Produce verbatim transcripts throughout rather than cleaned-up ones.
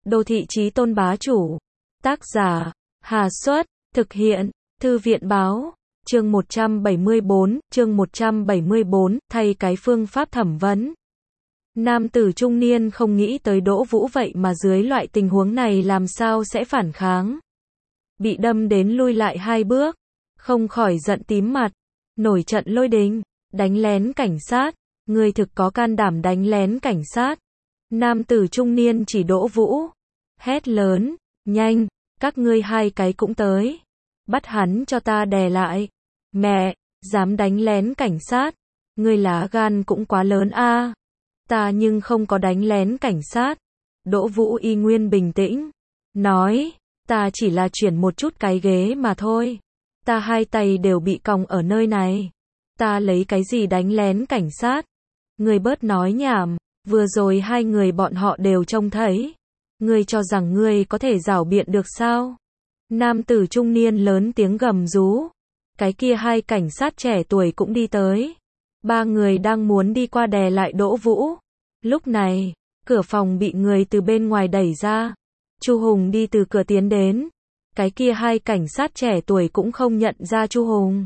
Đô thị chí tôn bá chủ. Tác giả, Hà Xuất, thực hiện, Thư viện báo. Chương một trăm bảy mươi bốn, chương một trăm bảy mươi bốn, thay cái phương pháp thẩm vấn. Nam tử trung niên không nghĩ tới Đỗ Vũ vậy mà dưới loại tình huống này làm sao sẽ phản kháng. Bị đâm đến lui lại hai bước, không khỏi giận tím mặt, nổi trận lôi đình, đánh lén cảnh sát, ngươi thực có can đảm đánh lén cảnh sát. Nam tử trung niên chỉ Đỗ Vũ, hét lớn, nhanh, các ngươi hai cái cũng tới, bắt hắn cho ta đè lại. Mẹ, dám đánh lén cảnh sát, ngươi lá gan cũng quá lớn a. À. Ta nhưng không có đánh lén cảnh sát. Đỗ Vũ y nguyên bình tĩnh, nói, ta chỉ là chuyển một chút cái ghế mà thôi. Ta hai tay đều bị còng ở nơi này. Ta lấy cái gì đánh lén cảnh sát? Ngươi bớt nói nhảm, vừa rồi hai người bọn họ đều trông thấy. Ngươi cho rằng ngươi có thể giảo biện được sao? Nam tử trung niên lớn tiếng gầm rú. Cái kia hai cảnh sát trẻ tuổi cũng đi tới. Ba người đang muốn đi qua đè lại Đỗ Vũ. Lúc này, cửa phòng bị người từ bên ngoài đẩy ra. Chu Hùng đi từ cửa tiến đến. Cái kia hai cảnh sát trẻ tuổi cũng không nhận ra Chu Hùng.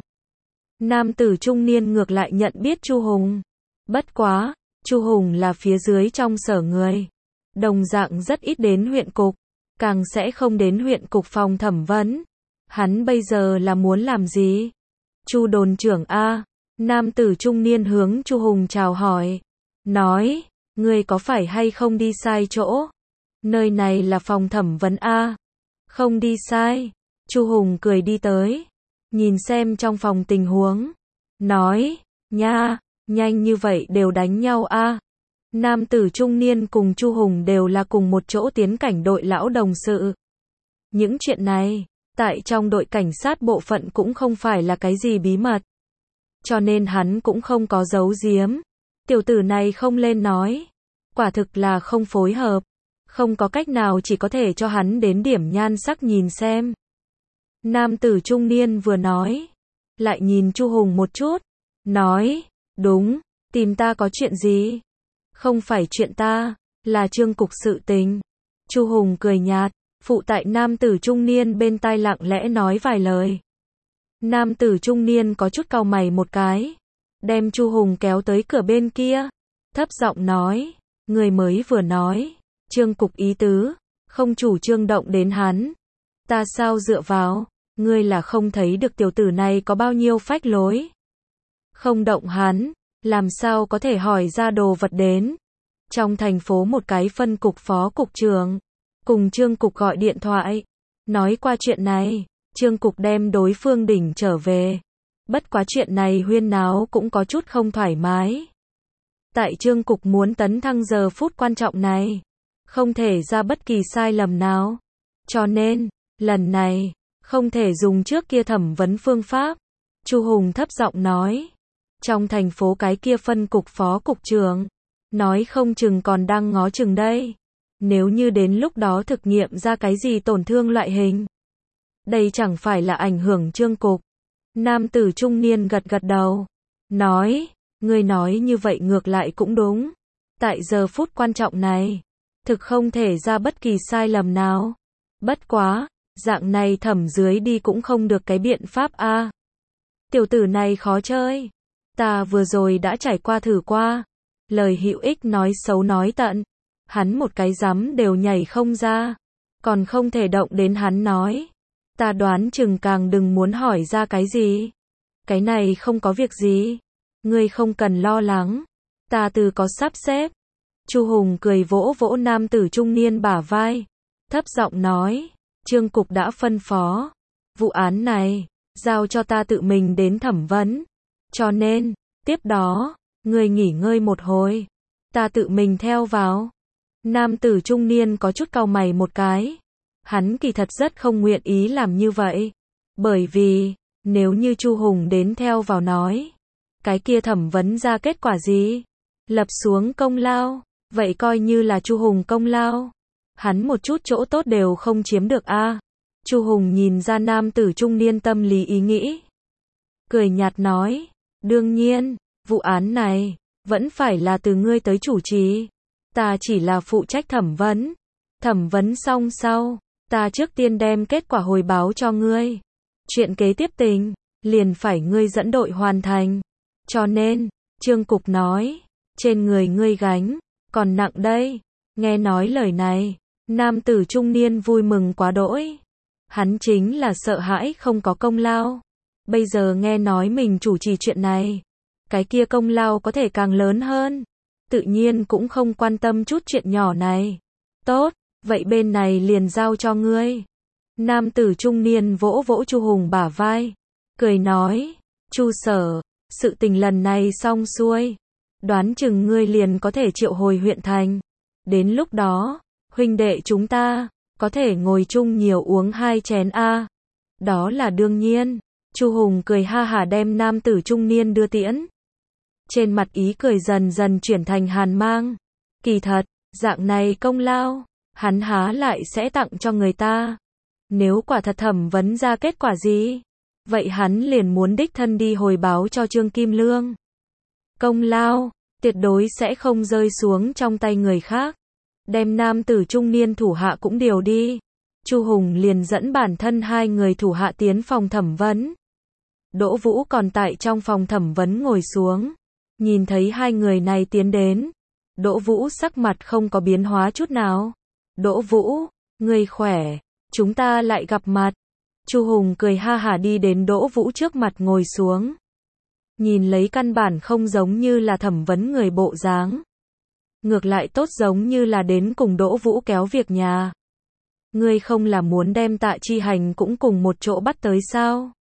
Nam tử trung niên ngược lại nhận biết Chu Hùng. Bất quá, Chu Hùng là phía dưới trong sở người. Đồng dạng rất ít đến huyện cục, càng sẽ không đến huyện cục phòng thẩm vấn. Hắn bây giờ là muốn làm gì? Chu đồn trưởng a. Nam tử trung niên hướng Chu Hùng chào hỏi, nói, ngươi có phải hay không đi sai chỗ? Nơi này là phòng thẩm vấn a. Không đi sai. Chu Hùng cười đi tới, nhìn xem trong phòng tình huống, nói, nha, nhanh như vậy đều đánh nhau a. Nam tử trung niên cùng Chu Hùng đều là cùng một chỗ tiến cảnh đội lão đồng sự. Những chuyện này, tại trong đội cảnh sát bộ phận cũng không phải là cái gì bí mật. Cho nên hắn cũng không có giấu giếm. Tiểu tử này không lên nói. Quả thực là không phối hợp. Không có cách nào, chỉ có thể cho hắn đến điểm nhan sắc nhìn xem. Nam tử trung niên vừa nói, lại nhìn Chu Hùng một chút, nói, đúng, tìm ta có chuyện gì? Không phải chuyện ta, là Trương cục sự tình. Chu Hùng cười nhạt, phụ tại nam tử trung niên bên tai lặng lẽ nói vài lời. Nam tử trung niên có chút cau mày một cái, đem Chu Hùng kéo tới cửa bên kia, thấp giọng nói, người mới vừa nói, Trương cục ý tứ, không chủ trương động đến hắn. Ta sao dựa vào, ngươi là không thấy được tiểu tử này có bao nhiêu phách lối. Không động hắn, làm sao có thể hỏi ra đồ vật đến. Trong thành phố một cái phân cục phó cục trưởng, cùng Trương cục gọi điện thoại, nói qua chuyện này, Trương cục đem đối phương đỉnh trở về. Bất quá chuyện này huyên náo cũng có chút không thoải mái. Tại Trương cục muốn tấn thăng giờ phút quan trọng này, không thể ra bất kỳ sai lầm nào. Cho nên, lần này, không thể dùng trước kia thẩm vấn phương pháp. Chu Hùng thấp giọng nói, trong thành phố cái kia phân cục phó cục trưởng, nói không chừng còn đang ngó chừng đây. Nếu như đến lúc đó thực nghiệm ra cái gì tổn thương loại hình, đây chẳng phải là ảnh hưởng Trương cục. Nam tử trung niên gật gật đầu, nói, ngươi nói như vậy ngược lại cũng đúng. Tại giờ phút quan trọng này, thực không thể ra bất kỳ sai lầm nào. Bất quá, dạng này thẩm dưới đi cũng không được cái biện pháp a. À. Tiểu tử này khó chơi. Ta vừa rồi đã trải qua thử qua. Lời hữu ích nói xấu nói tận. Hắn một cái rắm đều nhảy không ra. Còn không thể động đến hắn nói. Ta đoán chừng càng đừng muốn hỏi ra cái gì. Cái này không có việc gì. Ngươi không cần lo lắng. Ta từ có sắp xếp. Chu Hùng cười vỗ vỗ nam tử trung niên bả vai. Thấp giọng nói. Trương cục đã phân phó. Vụ án này, giao cho ta tự mình đến thẩm vấn. Cho nên, tiếp đó, ngươi nghỉ ngơi một hồi. Ta tự mình theo vào. Nam tử trung niên có chút cau mày một cái. Hắn kỳ thật rất không nguyện ý làm như vậy. Bởi vì, nếu như Chu Hùng đến theo vào nói, cái kia thẩm vấn ra kết quả gì? Lập xuống công lao, vậy coi như là Chu Hùng công lao. Hắn một chút chỗ tốt đều không chiếm được a. À. Chu Hùng nhìn ra nam tử trung niên tâm lý ý nghĩ. Cười nhạt nói, đương nhiên, vụ án này, vẫn phải là từ ngươi tới chủ trì. Ta chỉ là phụ trách thẩm vấn. Thẩm vấn xong sau, ta trước tiên đem kết quả hồi báo cho ngươi. Chuyện kế tiếp tình, liền phải ngươi dẫn đội hoàn thành. Cho nên, Trương Cục nói, trên người ngươi gánh, còn nặng đây. Nghe nói lời này, nam tử trung niên vui mừng quá đỗi. Hắn chính là sợ hãi không có công lao. Bây giờ nghe nói mình chủ trì chuyện này, cái kia công lao có thể càng lớn hơn. Tự nhiên cũng không quan tâm chút chuyện nhỏ này. Tốt, vậy bên này liền giao cho ngươi. Nam tử trung niên vỗ vỗ Chu Hùng bả vai, cười nói, Chu sở, sự tình lần này xong xuôi, đoán chừng ngươi liền có thể triệu hồi huyện thành. Đến lúc đó, huynh đệ chúng ta có thể ngồi chung nhiều uống hai chén a. Đó là đương nhiên. Chu Hùng cười ha hả đem nam tử trung niên đưa tiễn. Trên mặt ý cười dần dần chuyển thành hàn mang. Kỳ thật, dạng này công lao, hắn há lại sẽ tặng cho người ta. Nếu quả thật thẩm vấn ra kết quả gì, vậy hắn liền muốn đích thân đi hồi báo cho Trương Kim Lương. Công lao, tuyệt đối sẽ không rơi xuống trong tay người khác. Đem nam tử trung niên thủ hạ cũng điều đi. Chu Hùng liền dẫn bản thân hai người thủ hạ tiến phòng thẩm vấn. Đỗ Vũ còn tại trong phòng thẩm vấn ngồi xuống. Nhìn thấy hai người này tiến đến. Đỗ Vũ sắc mặt không có biến hóa chút nào. Đỗ Vũ, ngươi khỏe, chúng ta lại gặp mặt. Chu Hùng cười ha hả đi đến Đỗ Vũ trước mặt ngồi xuống. Nhìn lấy căn bản không giống như là thẩm vấn người bộ dáng. Ngược lại tốt giống như là đến cùng Đỗ Vũ kéo việc nhà. Ngươi không là muốn đem Tạ Chi Hành cũng cùng một chỗ bắt tới sao?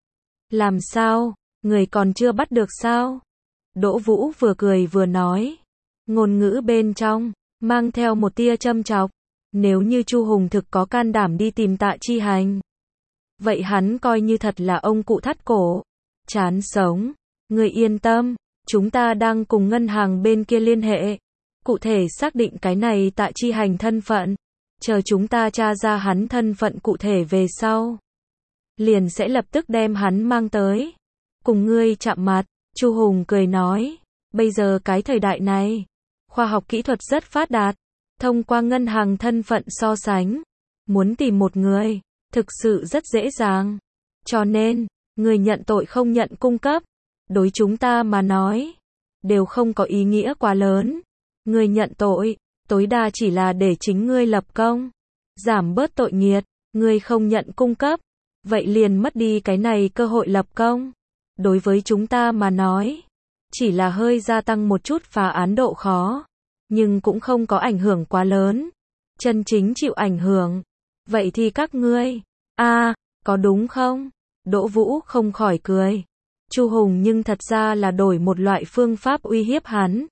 Làm sao, người còn chưa bắt được sao? Đỗ Vũ vừa cười vừa nói. Ngôn ngữ bên trong, mang theo một tia châm chọc. Nếu như Chu Hùng thực có can đảm đi tìm Tạ Chi Hành, vậy hắn coi như thật là ông cụ thắt cổ. Chán sống. Người yên tâm, chúng ta đang cùng ngân hàng bên kia liên hệ. Cụ thể xác định cái này Tạ Chi Hành thân phận. Chờ chúng ta tra ra hắn thân phận cụ thể về sau, liền sẽ lập tức đem hắn mang tới. Cùng ngươi chạm mặt, Chu Hùng cười nói. Bây giờ cái thời đại này, khoa học kỹ thuật rất phát đạt. Thông qua ngân hàng thân phận so sánh, muốn tìm một người, thực sự rất dễ dàng. Cho nên, người nhận tội không nhận cung cấp, đối chúng ta mà nói, đều không có ý nghĩa quá lớn. Người nhận tội, tối đa chỉ là để chính ngươi lập công, giảm bớt tội nghiệt. Ngươi không nhận cung cấp, vậy liền mất đi cái này cơ hội lập công. Đối với chúng ta mà nói, chỉ là hơi gia tăng một chút phá án độ khó, nhưng cũng không có ảnh hưởng quá lớn. Chân chính chịu ảnh hưởng, vậy thì các ngươi, a à, có đúng không? Đỗ Vũ không khỏi cười. Chu Hùng nhưng thật ra là đổi một loại phương pháp uy hiếp hắn.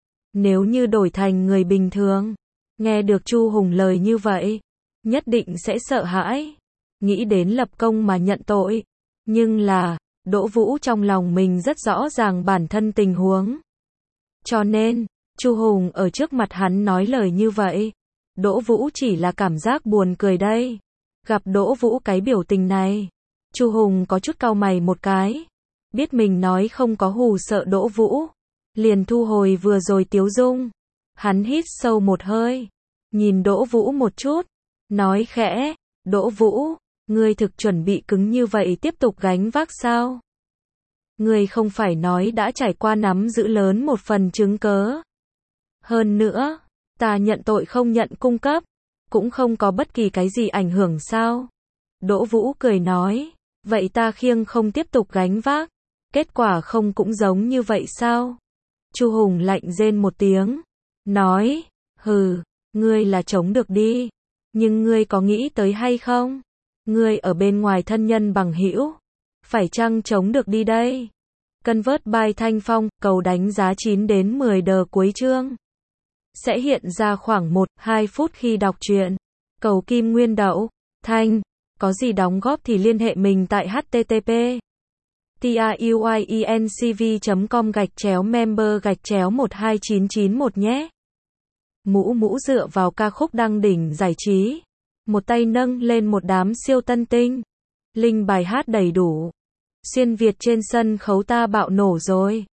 Nếu như đổi thành người bình thường, nghe được Chu Hùng lời như vậy, nhất định sẽ sợ hãi, nghĩ đến lập công mà nhận tội. Nhưng là, Đỗ Vũ trong lòng mình rất rõ ràng bản thân tình huống. Cho nên, Chu Hùng ở trước mặt hắn nói lời như vậy, Đỗ Vũ chỉ là cảm giác buồn cười đây. Gặp Đỗ Vũ cái biểu tình này, Chu Hùng có chút cau mày một cái, biết mình nói không có hù sợ Đỗ Vũ, liền thu hồi vừa rồi tiếu dung. Hắn hít sâu một hơi, nhìn Đỗ Vũ một chút, nói khẽ, Đỗ Vũ, ngươi thực chuẩn bị cứng như vậy tiếp tục gánh vác sao? Ngươi không phải nói đã trải qua nắm giữ lớn một phần chứng cớ. Hơn nữa, ta nhận tội không nhận cung cấp, cũng không có bất kỳ cái gì ảnh hưởng sao? Đỗ Vũ cười nói, vậy ta khiêng không tiếp tục gánh vác, kết quả không cũng giống như vậy sao? Chu Hùng lạnh rên một tiếng, nói, hừ, ngươi là chống được đi, nhưng ngươi có nghĩ tới hay không? Ngươi ở bên ngoài thân nhân bằng hữu, phải chăng chống được đi đây? Convert by Thanh Phong, cầu đánh giá chín đến mười đờ cuối chương. Sẽ hiện ra khoảng một đến hai phút khi đọc truyện. Cầu Kim Nguyên Đậu, Thanh, có gì đóng góp thì liên hệ mình tại http truyencv chấm com gạch chéo member gạch chéo một hai chín chín một nhé. Mũ Mũ dựa vào ca khúc đăng đỉnh giải trí, một tay nâng lên một đám siêu tân tinh. Linh bài hát đầy đủ. Xuyên Việt trên sân khấu ta bạo nổ rồi.